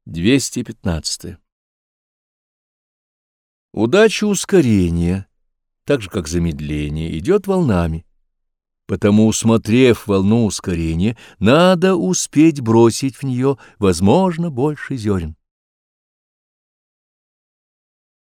215. Удача ускорения, так же как замедление, идет волнами. Потому, усмотрев волну ускорения, надо успеть бросить в нее, возможно, больше зерен.